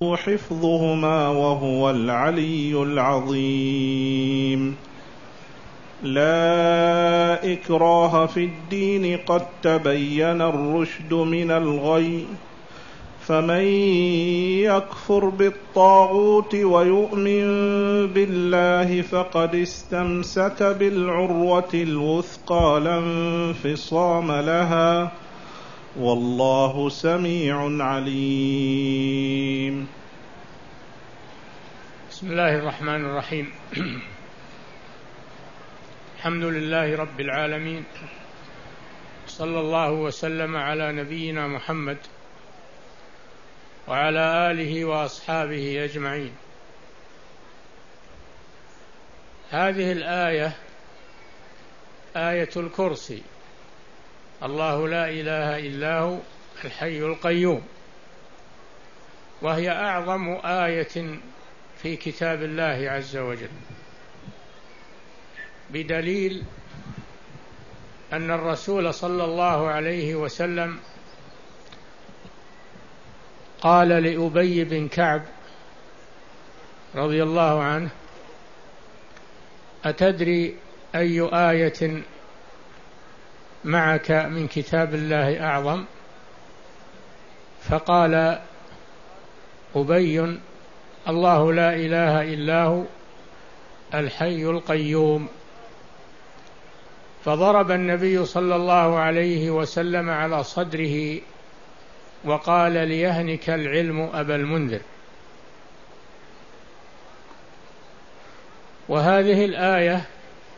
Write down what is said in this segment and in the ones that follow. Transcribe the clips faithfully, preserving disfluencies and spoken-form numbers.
حفظهما وهو العلي العظيم. لا إكراه في الدين قد تبين الرشد من الغي، فمن يكفر بالطاغوت ويؤمن بالله فقد استمسك بالعروة الوثقى لا انفصام لها، والله سميع عليم. بسم الله الرحمن الرحيم. الحمد لله رب العالمين، صلى الله وسلم على نبينا محمد وعلى آله وأصحابه أجمعين. هذه الآية آية الكرسي، الله لا إله إلا هو الحي القيوم، وهي أعظم آية في كتاب الله عز وجل، بدليل أن الرسول صلى الله عليه وسلم قال لأبي بن كعب رضي الله عنه: أتدري أي آية معك من كتاب الله أعظم؟ فقال أبي: الله لا إله إلا هو الحي القيوم. فضرب النبي صلى الله عليه وسلم على صدره وقال: ليهنك العلم أبا المنذر. وهذه الآية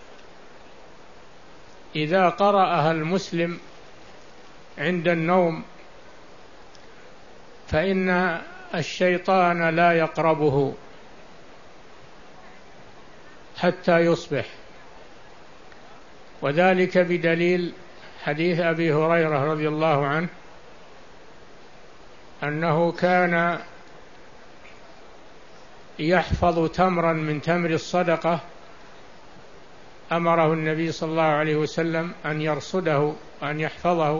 إذا قرأها المسلم عند النوم فإن الشيطان لا يقربه حتى يصبح، وذلك بدليل حديث أبي هريرة رضي الله عنه أنه كان يحفظ تمرا من تمر الصدقة، أمره النبي صلى الله عليه وسلم أن يرصده وأن يحفظه،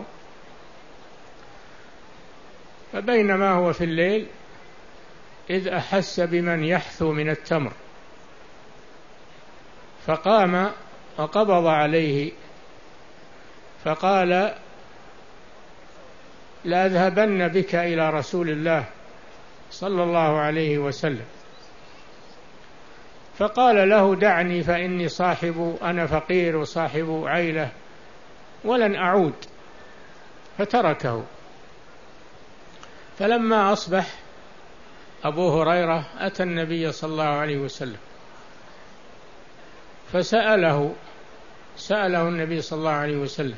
فبينما هو في الليل إذ أحس بمن يحثو من التمر، فقام وقبض عليه فقال: لأذهبن بك إلى رسول الله صلى الله عليه وسلم. فقال له: دعني فإني صاحب أنا فقير وصاحب عيلة ولن أعود، فتركه. فلما أصبح أبو هريرة أتى النبي صلى الله عليه وسلم فسأله سأله النبي صلى الله عليه وسلم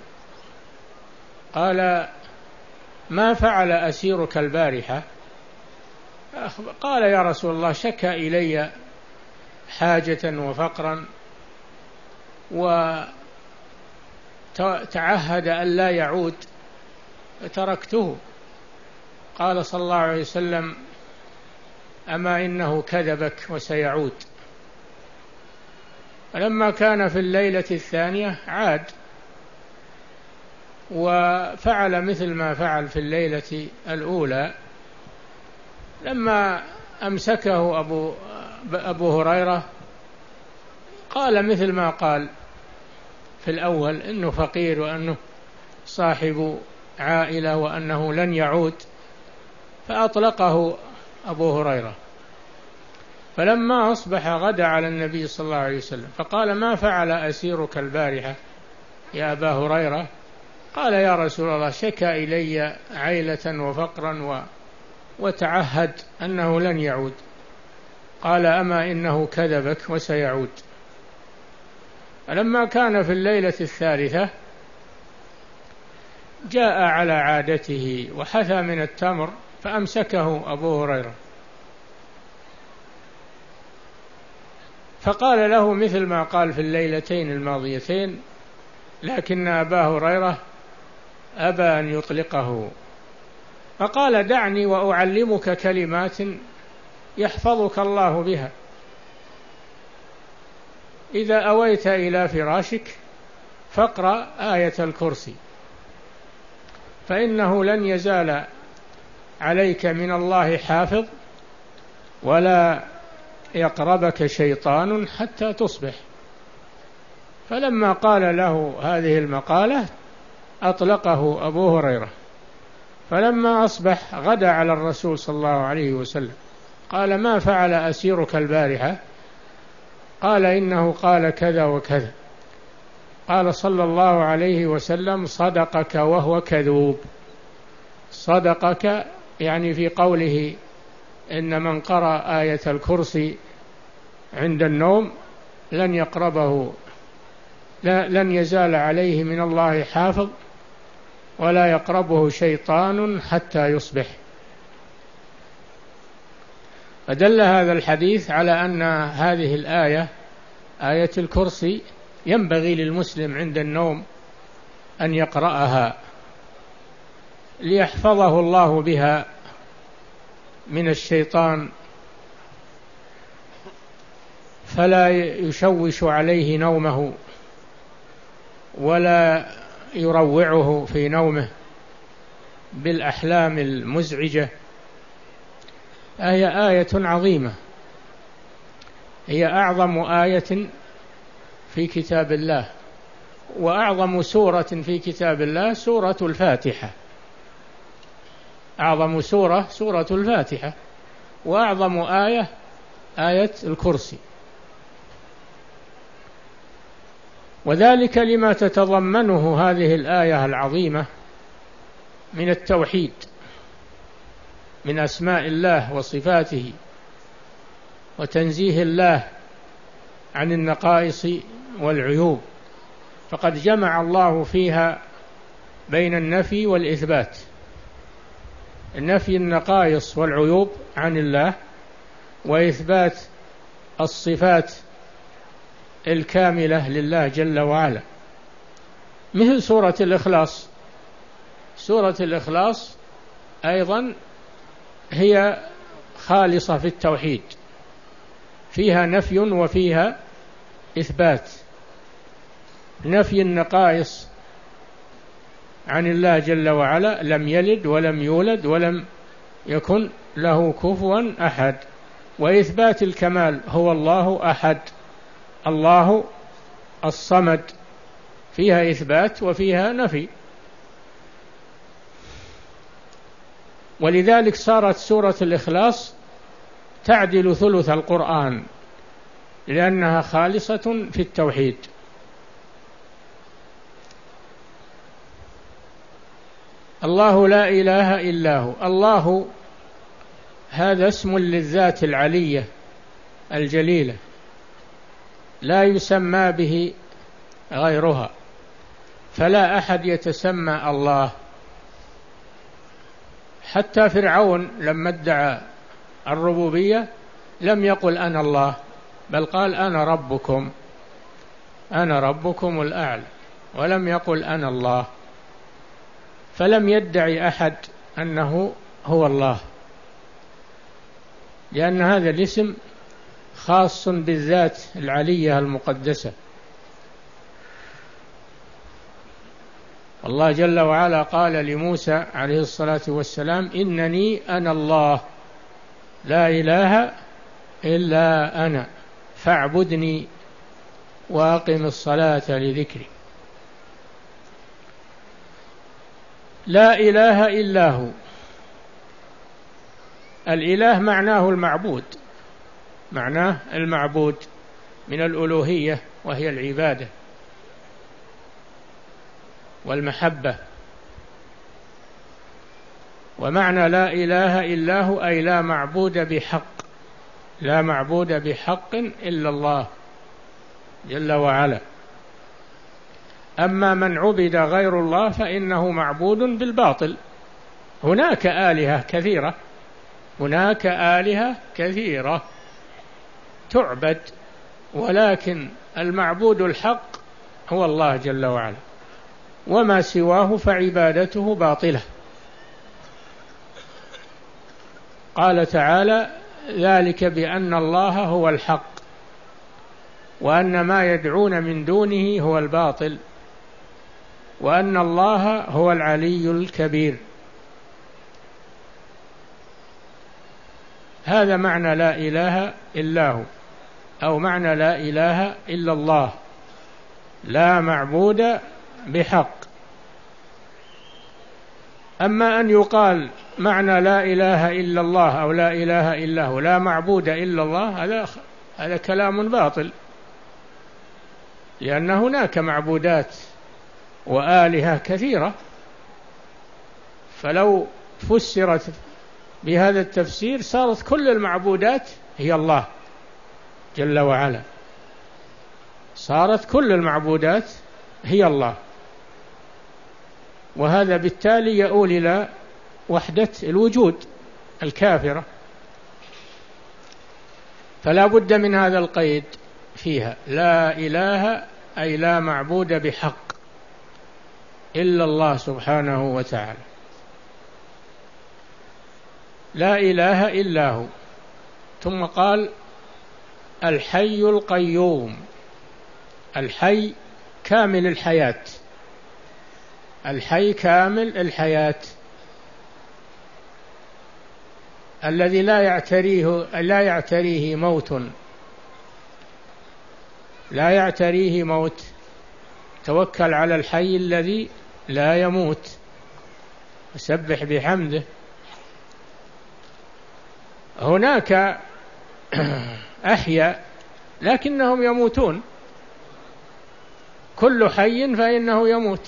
قال: ما فعل أسيرك البارحة؟ قال: يا رسول الله، شكى إلي حاجة وفقرا وتعهد أن لا يعود فتركته. قال صلى الله عليه وسلم: أما إنه كذبك وسيعود. فلما كان في الليلة الثانية عاد وفعل مثل ما فعل في الليلة الأولى. لما أمسكه أبو, أبو هريرة قال مثل ما قال في الأول، إنه فقير وأنه صاحب عائلة وأنه لن يعود، فأطلقه أبو هريرة. فلما أصبح غدا على النبي صلى الله عليه وسلم فقال: ما فعل أسيرك البارحة يا أبا هريرة؟ قال: يا رسول الله، شكى إلي عيلة وفقرا و... وتعهد أنه لن يعود. قال: أما إنه كذبك وسيعود. فلما كان في الليلة الثالثة جاء على عادته وحثى من التمر فأمسكه أبو هريرة فقال له مثل ما قال في الليلتين الماضيتين، لكن أبا هريرة أبى أن يطلقه، فقال: دعني وأعلمك كلمات يحفظك الله بها. إذا أويت إلى فراشك فاقرأ آية الكرسي، فإنه لن يزال عليك من الله حافظ ولا يقربك شيطان حتى تصبح. فلما قال له هذه المقالة أطلقه أبو هريرة. فلما أصبح غدا على الرسول صلى الله عليه وسلم قال: ما فعل أسيرك البارحة؟ قال: إنه قال كذا وكذا. قال صلى الله عليه وسلم: صدقك وهو كذوب. صدقك يعني في قوله إن من قرأ آية الكرسي عند النوم لن يقربه، لن يزال عليه من الله حافظ ولا يقربه شيطان حتى يصبح. فدل هذا الحديث على أن هذه الآية، آية الكرسي، ينبغي للمسلم عند النوم أن يقرأها ليحفظه الله بها من الشيطان، فلا يشوش عليه نومه ولا يروعه في نومه بالأحلام المزعجة. هي آية عظيمة، هي أعظم آية في كتاب الله، وأعظم سورة في كتاب الله سورة الفاتحة. أعظم سورة سورة الفاتحة، وأعظم آية آية الكرسي، وذلك لما تتضمنه هذه الآية العظيمة من التوحيد، من أسماء الله وصفاته، وتنزيه الله عن النقائص والعيوب. فقد جمع الله فيها بين النفي والإثبات، نفي النقائص والعيوب عن الله، وإثبات الصفات الكاملة لله جل وعلا. مثل سورة الإخلاص. سورة الإخلاص أيضا هي خالصة في التوحيد، فيها نفي وفيها إثبات. نفي النقائص عن الله جل وعلا، لم يلد ولم يولد ولم يكن له كفوا أحد، وإثبات الكمال، هو الله أحد، الله الصمد، فيها إثبات وفيها نفي. ولذلك صارت سورة الإخلاص تعدل ثلث القرآن، لأنها خالصة في التوحيد. الله لا إله إلا هو. الله هذا اسم للذات العلية الجليلة، لا يسمى به غيرها، فلا أحد يتسمى الله. حتى فرعون لما ادعى الربوبية لم يقل أنا الله، بل قال أنا ربكم، أنا ربكم الأعلى، ولم يقل أنا الله. فلم يدعي أحد أنه هو الله، لأن هذا الاسم خاص بالذات العلية المقدسة. الله جل وعلا قال لموسى عليه الصلاة والسلام: إنني أنا الله لا إله إلا أنا فاعبدني وأقم الصلاة لذكري. لا إله إلا هو. الإله معناه المعبود، معناه المعبود من الألوهية، وهي العبادة والمحبة. ومعنى لا إله إلا هو أي لا معبود بحق، لا معبود بحق إلا الله جل وعلا. أما من عبد غير الله فإنه معبود بالباطل. هناك آلهة كثيرة، هناك آلهة كثيرة تعبد، ولكن المعبود الحق هو الله جل وعلا، وما سواه فعبادته باطلة. قال تعالى: ذلك بأن الله هو الحق وأن ما يدعون من دونه هو الباطل وأن الله هو العلي الكبير. هذا معنى لا إله إلا هو، أو معنى لا إله إلا الله، لا معبود بحق. أما أن يقال معنى لا إله إلا الله أو لا إله إلا هو لا معبود إلا الله، هذا هذا كلام باطل، لأن هناك معبودات وآلهة كثيرة، فلو فسرت بهذا التفسير صارت كل المعبودات هي الله جل وعلا، صارت كل المعبودات هي الله، وهذا بالتالي يؤول إلى وحدة الوجود الكافرة، فلا بد من هذا القيد فيها، لا إله أي لا معبود بحق إلا الله سبحانه وتعالى، لا إله إلا هو. ثم قال الحي القيوم، الحي كامل الحياة، الحي كامل الحياة الذي لا يعتريه لا يعتريه موت، لا يعتريه موت، توكل على الحي الذي لا يموت وسبح بحمده. هناك أحياء لكنهم يموتون، كل حي فإنه يموت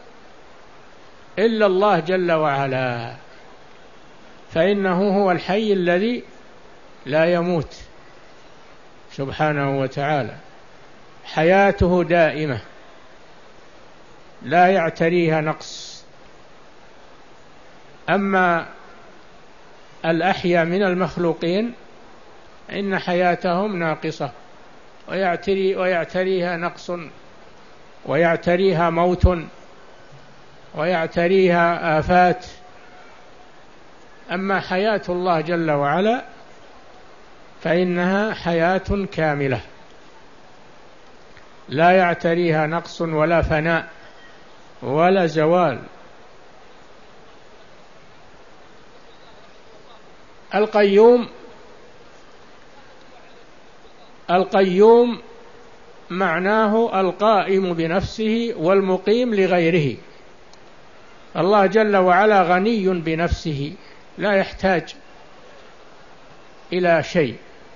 إلا الله جل وعلا، فإنه هو الحي الذي لا يموت سبحانه وتعالى، حياته دائمة لا يعتريها نقص. أما الأحياء من المخلوقين إن حياتهم ناقصة، ويعتري ويعتريها نقص، ويعتريها موت، ويعتريها آفات. أما حياة الله جل وعلا فإنها حياة كاملة لا يعتريها نقص ولا فناء ولا زوال. القيوم، القيوم معناه القائم بنفسه والمقيم لغيره. الله جل وعلا غني بنفسه لا يحتاج إلى شيء،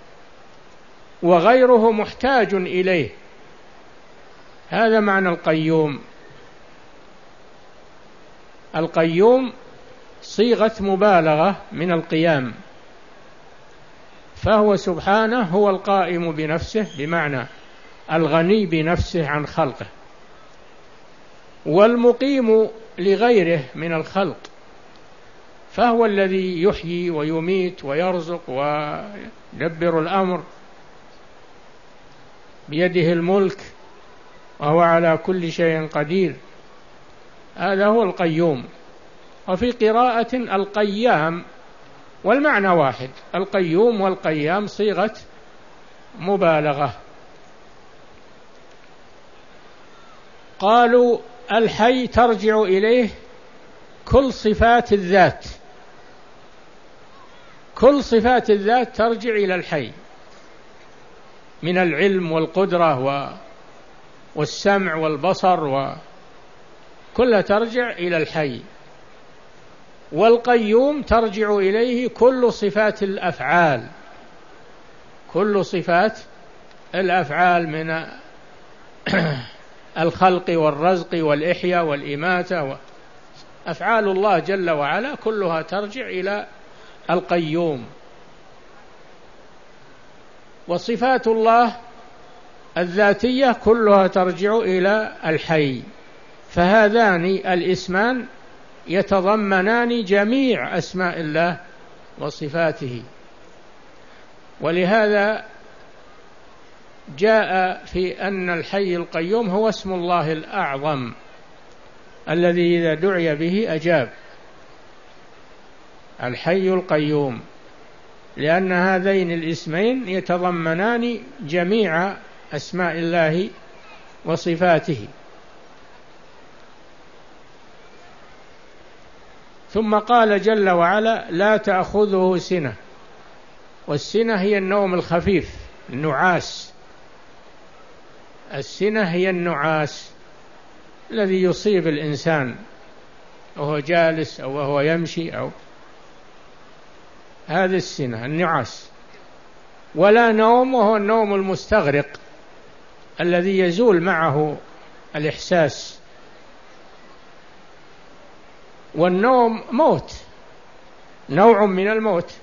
وغيره محتاج إليه، هذا معنى القيوم. القيوم صيغة مبالغة من القيام، فهو سبحانه هو القائم بنفسه بمعنى الغني بنفسه عن خلقه، والمقيم لغيره من الخلق، فهو الذي يحيي ويميت ويرزق ويدبر الأمر، بيده الملك وهو على كل شيء قدير، هذا هو القيوم. وفي قراءة القيام، والمعنى واحد، القيوم والقيام صيغة مبالغة. قالوا الحي ترجع إليه كل صفات الذات، كل صفات الذات ترجع إلى الحي، من العلم والقدرة والسمع والبصر، وكلها ترجع إلى الحي. والقيوم ترجع إليه كل صفات الأفعال، كل صفات الأفعال من الخلق والرزق والإحياء والإماتة، أفعال الله جل وعلا كلها ترجع إلى القيوم. وصفات الله الذاتية كلها ترجع إلى الحي، فهذان الاسمان يتضمنان جميع أسماء الله وصفاته. ولهذا جاء في أن الحي القيوم هو اسم الله الأعظم الذي إذا دعي به أجاب، الحي القيوم، لأن هذين الاسمين يتضمنان جميع أسماء الله وصفاته. ثم قال جل وعلا لا تأخذه سنة والسنة هي النوم الخفيف، النعاس. السنة هي النعاس الذي يصيب الإنسان وهو جالس أو وهو يمشي، أو هذه السنة النعاس. ولا نوم وهو النوم المستغرق الذي يزول معه الإحساس. والنوم موت، نوع من الموت،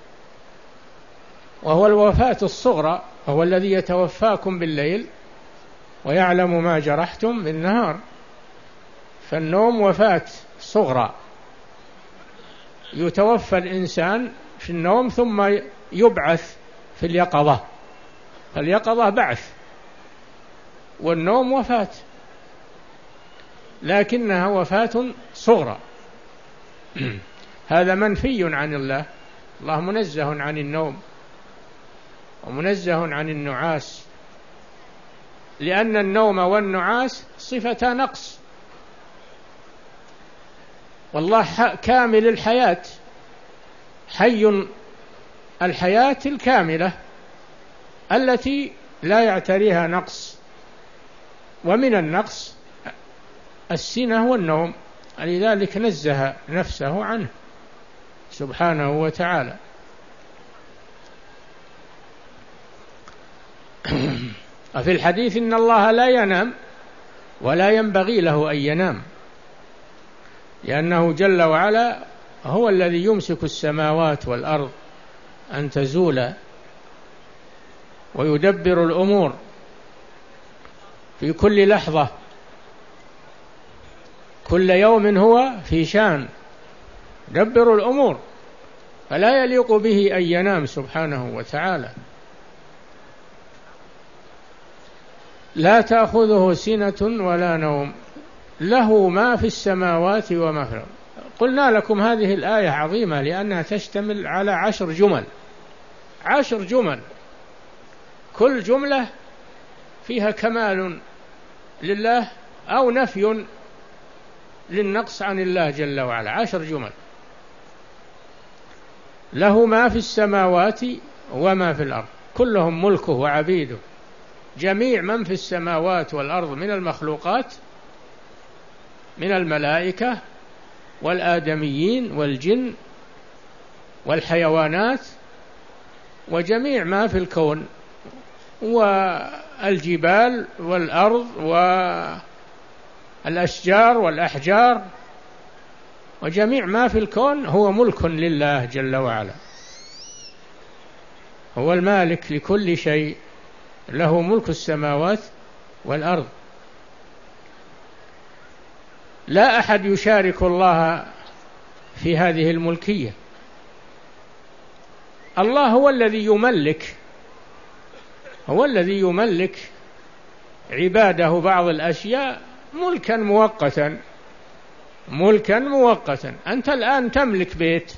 وهو الوفاة الصغرى، وهو الذي يتوفاكم بالليل ويعلم ما جرحتم بالنهار. فالنوم وفاة صغرى، يتوفى الإنسان في النوم ثم يبعث في اليقظة، فاليقظة بعث، والنوم وفاة، لكنها وفاة صغرى. هذا منفي عن الله، الله منزه عن النوم ومنزه عن النعاس، لأن النوم والنعاس صفتا نقص، والله كامل الحياة، حي الحياة الكاملة التي لا يعتريها نقص. ومن النقص السنة والنوم، لذلك نزه نفسه عنه سبحانه وتعالى. وفي الحديث إن الله لا ينام ولا ينبغي له أن ينام، لأنه جل وعلا هو الذي يمسك السماوات والأرض أن تزولا ويدبر الأمور في كل لحظة، كل يوم هو في شان، يدبر الأمور، فلا يليق به أن ينام سبحانه وتعالى. لا تأخذه سنة ولا نوم، له ما في السماوات وما في الأرض. قلنا لكم هذه الآية عظيمة لأنها تشتمل على عشر جمل، عشر جمل، كل جملة فيها كمال لله أو نفي للنقص عن الله جل وعلا. عشر جمل: له ما في السماوات وما في الأرض، كلهم ملكه وعبيده، جميع من في السماوات والأرض من المخلوقات، من الملائكة والآدميين والجن والحيوانات، وجميع ما في الكون، والجبال والأرض والأشجار والأحجار، وجميع ما في الكون هو ملك لله جل وعلا، هو المالك لكل شيء، له ملك السماوات والأرض. لا أحد يشارك الله في هذه الملكية. الله هو الذي يملك، هو الذي يملك عباده بعض الأشياء ملكا مؤقتا، ملكا مؤقتا. أنت الآن تملك بيت،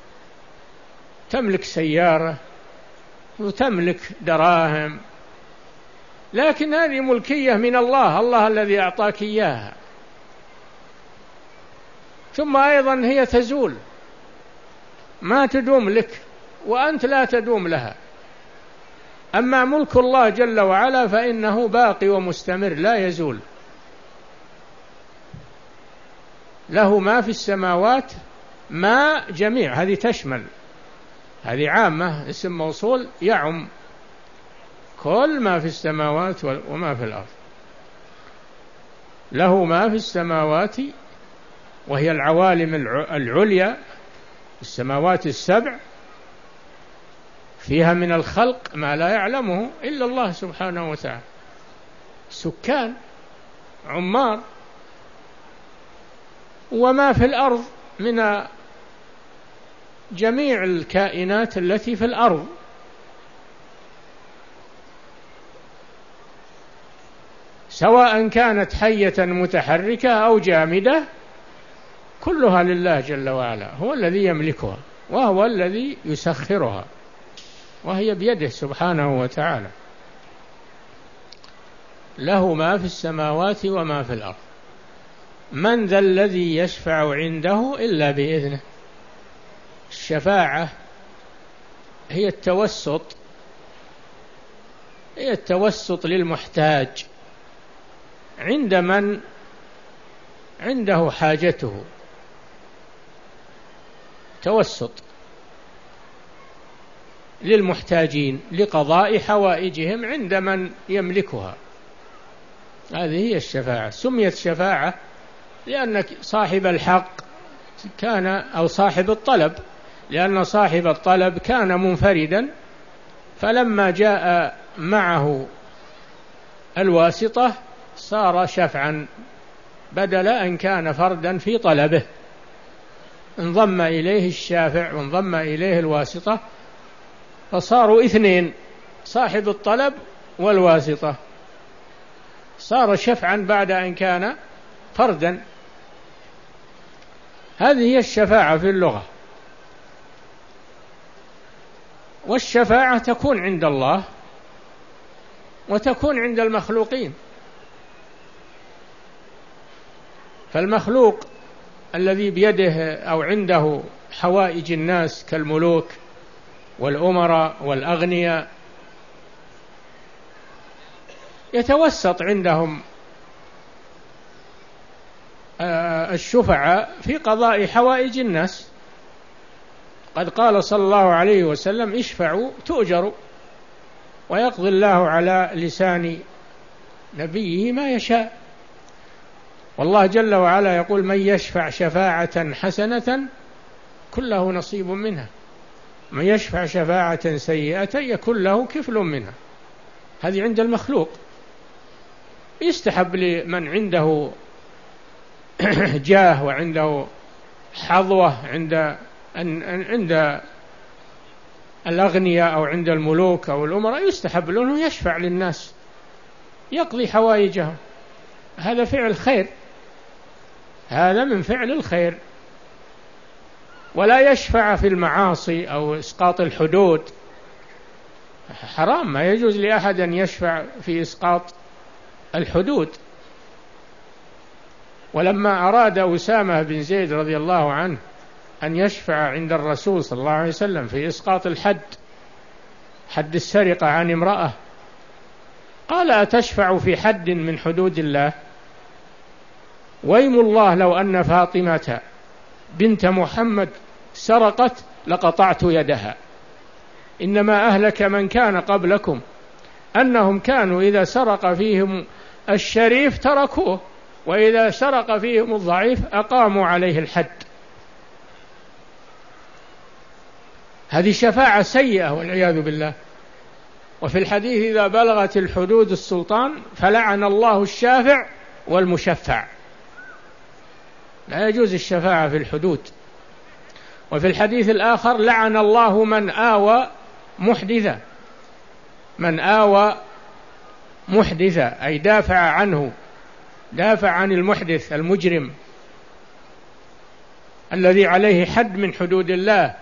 تملك سيارة، وتملك دراهم، لكن هذه ملكية من الله، الله الذي أعطاك إياها. ثم أيضا هي تزول، ما تدوم لك وأنت لا تدوم لها. أما ملك الله جل وعلا فإنه باقي ومستمر لا يزول، له ما في السماوات، ما جميع، هذه تشمل، هذه عامة، اسم موصول يعم كل ما في السماوات وما في الأرض. له ما في السماوات وهي العوالم العليا، السماوات السبع، فيها من الخلق ما لا يعلمه إلا الله سبحانه وتعالى، سكان، عمار. وما في الأرض من جميع الكائنات التي في الأرض، سواء كانت حية متحركة أو جامدة، كلها لله جل وعلا، هو الذي يملكها وهو الذي يسخرها، وهي بيده سبحانه وتعالى. له ما في السماوات وما في الأرض. من ذا الذي يشفع عنده إلا بإذنه. الشفاعة هي التوسط هي التوسط للمحتاج عند من عنده حاجته، توسط للمحتاجين لقضاء حوائجهم عند من يملكها. هذه هي الشفاعة. سميت شفاعة لأن صاحب الحق كان أو صاحب الطلب، لأن صاحب الطلب كان منفردا، فلما جاء معه الواسطة صار شفعا بدل أن كان فردا في طلبه، انضم إليه الشافع وانضم إليه الواسطة فصاروا اثنين، صاحب الطلب والواسطة، صار شفعا بعد أن كان فردا. هذه هي الشفاعة في اللغة. والشفاعة تكون عند الله وتكون عند المخلوقين. فالمخلوق الذي بيده أو عنده حوائج الناس كالملوك والأمراء والأغنياء يتوسط عندهم الشفعاء في قضاء حوائج الناس. قد قال صلى الله عليه وسلم: اشفعوا تؤجروا، ويقضي الله على لسان نبيه ما يشاء. والله جل وعلا يقول: من يشفع شفاعة حسنة كن له نصيب منها، من يشفع شفاعة سيئة يكن له كفل منها. هذه عند المخلوق. يستحب لمن عنده جاه وعنده حظوة عند عند الأغنياء أو عند الملوك أو الأمراء، يستحب له أنه يشفع للناس يقضي حوائجهم. هذا فعل خير، هذا من فعل الخير. ولا يشفع في المعاصي أو إسقاط الحدود، حرام، ما يجوز لأحد أن يشفع في إسقاط الحدود. ولما أراد أسامة بن زيد رضي الله عنه أن يشفع عند الرسول صلى الله عليه وسلم في إسقاط الحد، حد السرقة عن امرأة، قال: أتشفع في حد من حدود الله؟ ويم الله لو أن فاطمة بنت محمد سرقت لقطعت يدها، إنما أهلك من كان قبلكم أنهم كانوا إذا سرق فيهم الشريف تركوه، وإذا سرق فيهم الضعيف أقاموا عليه الحد. هذه شفاعة سيئة والعياذ بالله. وفي الحديث: إذا بلغت الحدود السلطان فلعن الله الشافع والمشفع. لا يجوز الشفاعة في الحدود. وفي الحديث الآخر: لعن الله من آوى محدثا، من آوى محدثا أي دافع عنه، دافع عن المحدث المجرم الذي عليه حد من حدود الله،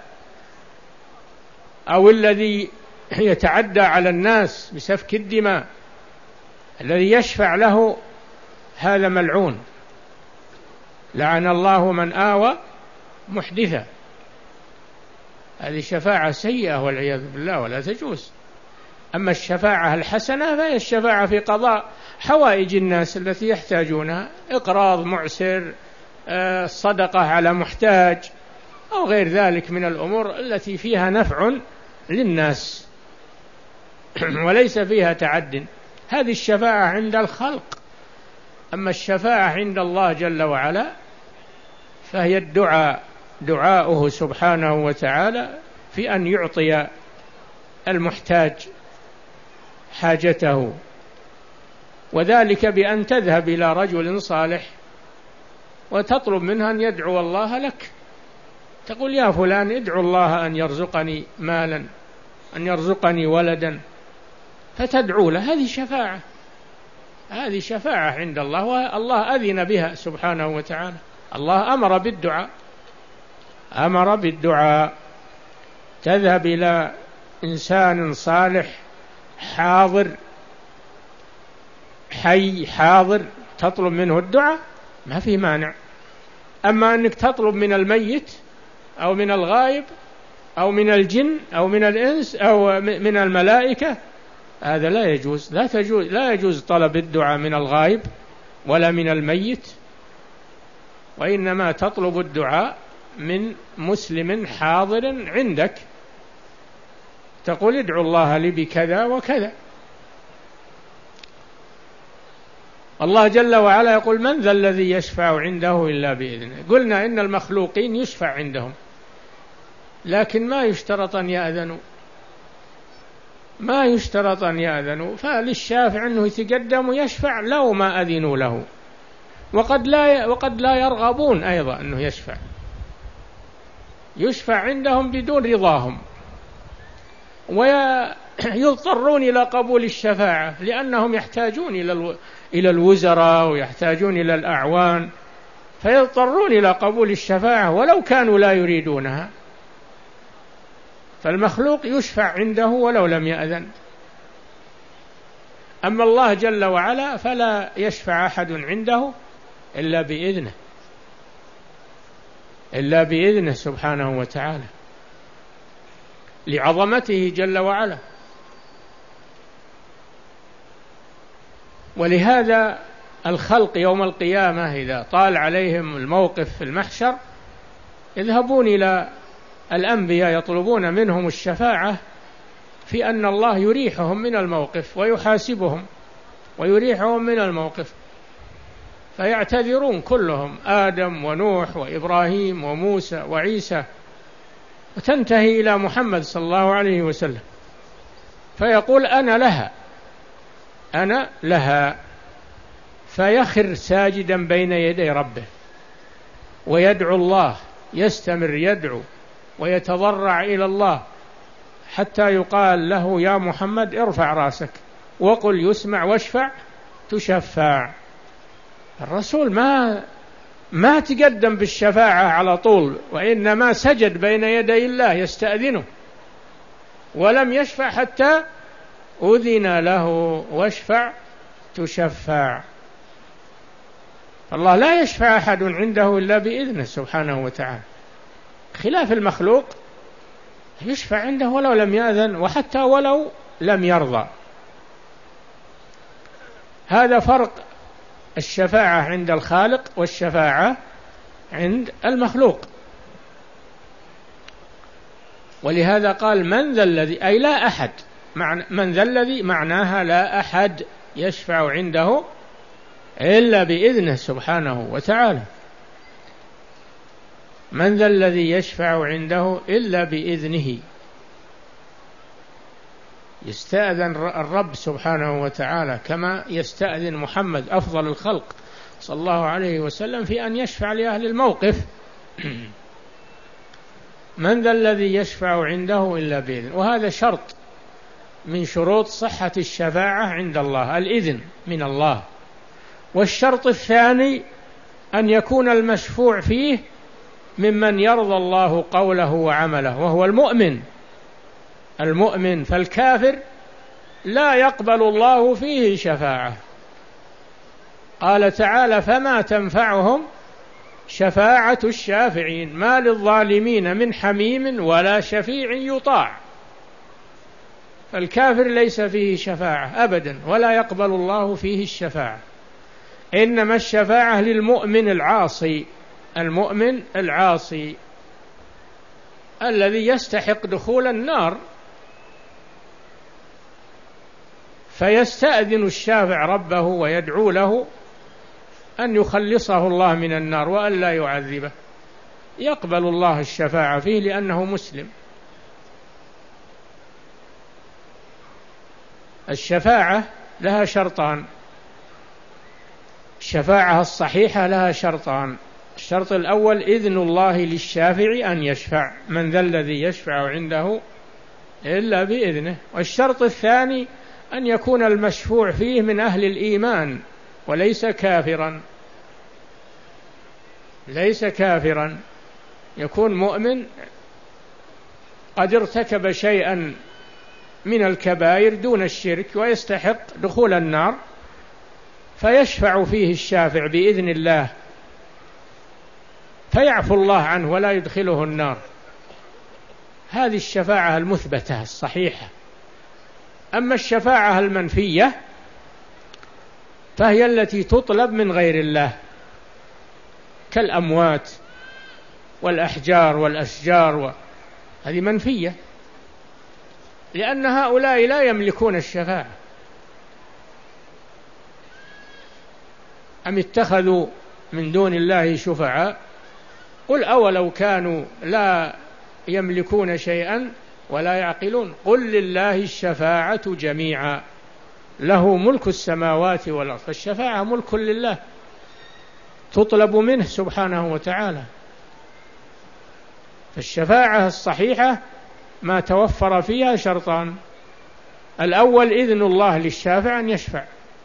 أو الذي يتعدى على الناس بسفك الدماء، الذي يشفع له هذا ملعون. لعن الله من آوى محدثا. هذه شفاعة سيئة والعياذ بالله ولا تجوز. أما الشفاعة الحسنة فهي الشفاعة في قضاء حوائج الناس التي يحتاجونها، إقراض معسر، صدقة على محتاج، أو غير ذلك من الأمور التي فيها نفع للناس وليس فيها تعد. هذه الشفاعة عند الخلق. أما الشفاعة عند الله جل وعلا فهي الدعاء، دعاؤه سبحانه وتعالى في أن يعطي المحتاج حاجته، وذلك بأن تذهب إلى رجل صالح وتطلب منه أن يدعو الله لك. تقول: يا فلان ادعو الله أن يرزقني مالا، أن يرزقني ولدا، فتدعو له. هذه شفاعة، هذه شفاعة عند الله، والله أذن بها سبحانه وتعالى. الله أمر بالدعاء، أمر بالدعاء. تذهب إلى إنسان صالح حاضر حي حاضر تطلب منه الدعاء، ما في مانع. أما أنك تطلب من الميت أو من الغائب أو من الجن أو من الإنس أو من الملائكة، هذا لا يجوز. لا تجوز لا يجوز طلب الدعاء من الغائب ولا من الميت، وإنما تطلب الدعاء من مسلم حاضر عندك، تقول ادعو الله لي بكذا وكذا. الله جل وعلا يقول من ذا الذي يشفع عنده إلا بإذنه. قلنا إن المخلوقين يشفع عندهم، لكن ما يشترط أن يأذنوا، ما يشترط أن يأذنوا، فللشافع أنه يتقدم ويشفع لو ما أذنوا له، وقد لا وقد لا يرغبون أيضا أنه يشفع، يشفع عندهم بدون رضاهم، ويضطرون إلى قبول الشفاعة لأنهم يحتاجون إلى إلى الوزراء ويحتاجون إلى الأعوان، فيضطرون إلى قبول الشفاعة ولو كانوا لا يريدونها. فالمخلوق يشفع عنده ولو لم يأذن. أما الله جل وعلا فلا يشفع أحد عنده إلا بإذنه، إلا بإذنه سبحانه وتعالى، لعظمته جل وعلا. ولهذا الخلق يوم القيامة إذا طال عليهم الموقف في المحشر يذهبون إلى الأنبياء يطلبون منهم الشفاعة في أن الله يريحهم من الموقف ويحاسبهم ويريحهم من الموقف، فيعتذرون كلهم، آدم ونوح وإبراهيم وموسى وعيسى، وتنتهي إلى محمد صلى الله عليه وسلم، فيقول أنا لها أنا لها، فيخر ساجدا بين يدي ربه ويدعو الله، يستمر يدعو ويتضرع إلى الله حتى يقال له يا محمد ارفع راسك وقل يسمع واشفع تشفع. الرسول ما ما تقدم بالشفاعة على طول، وإنما سجد بين يدي الله يستأذنه، ولم يشفع حتى أذن له واشفع تشفع. الله لا يشفع أحد عنده إلا بإذنه سبحانه وتعالى، خلاف المخلوق يشفع عنده ولو لم يأذن وحتى ولو لم يرضى. هذا فرق الشفاعة عند الخالق والشفاعة عند المخلوق. ولهذا قال من ذا الذي، أي لا أحد، من ذا الذي معناها لا أحد يشفع عنده إلا بإذنه سبحانه وتعالى. من ذا الذي يشفع عنده إلا بإذنه. يستأذن الرب سبحانه وتعالى كما يستأذن محمد أفضل الخلق صلى الله عليه وسلم في أن يشفع لأهل الموقف. من ذا الذي يشفع عنده إلا بإذنه، وهذا شرط من شروط صحة الشفاعة عند الله، الإذن من الله. والشرط الثاني أن يكون المشفوع فيه ممن يرضى الله قوله وعمله، وهو المؤمن. المؤمن، فالكافر لا يقبل الله فيه شفاعة. قال تعالى فما تنفعهم شفاعة الشافعين ما للظالمين من حميم ولا شفيع يطاع. فالكافر ليس فيه شفاعة أبدا، ولا يقبل الله فيه الشفاعة، إنما الشفاعة للمؤمن العاصي، المؤمن العاصي الذي يستحق دخول النار، فيستأذن الشافع ربه ويدعو له أن يخلصه الله من النار وأن لا يعذبه، يقبل الله الشفاعة فيه لأنه مسلم. الشفاعة لها شرطان، الشفاعة الصحيحة لها شرطان. الشرط الأول إذن الله للشافع أن يشفع، من ذا الذي يشفع عنده إلا بإذنه. والشرط الثاني أن يكون المشفوع فيه من أهل الإيمان وليس كافرا، ليس كافرا، يكون مؤمن قد ارتكب شيئا من الكبائر دون الشرك ويستحق دخول النار، فيشفع فيه الشافع بإذن الله فيعفو الله عنه ولا يدخله النار. هذه الشفاعة المثبتة الصحيحة. أما الشفاعة المنفية فهي التي تطلب من غير الله كالأموات والأحجار والأشجار، هذه منفية، لأن هؤلاء لا يملكون الشفاعة. أم اتخذوا من دون الله شفعاء قل أولو كانوا لا يملكون شيئا ولا يعقلون قل لله الشفاعة جميعا له ملك السماوات والأرض. فالشفاعة ملك لله تطلب منه سبحانه وتعالى. فالشفاعة الصحيحة ما توفر فيها شرطان: الأول إذن الله للشافع أن يشفع،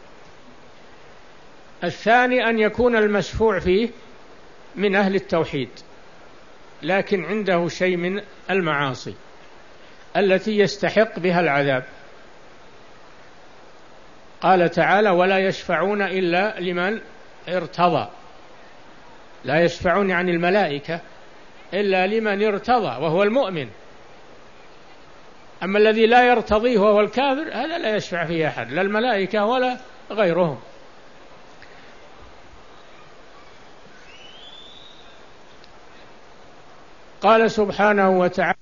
الثاني أن يكون المشفوع فيه من أهل التوحيد لكن عنده شيء من المعاصي التي يستحق بها العذاب. قال تعالى: ولا يشفعون إلا لمن ارتضى. لا يشفعون عن الملائكة إلا لمن ارتضى وهو المؤمن. أما الذي لا يرتضيه وهو الكافر هذا لا يشفع فيه أحد، لا الملائكة ولا غيرهم. قال سبحانه وتعالى: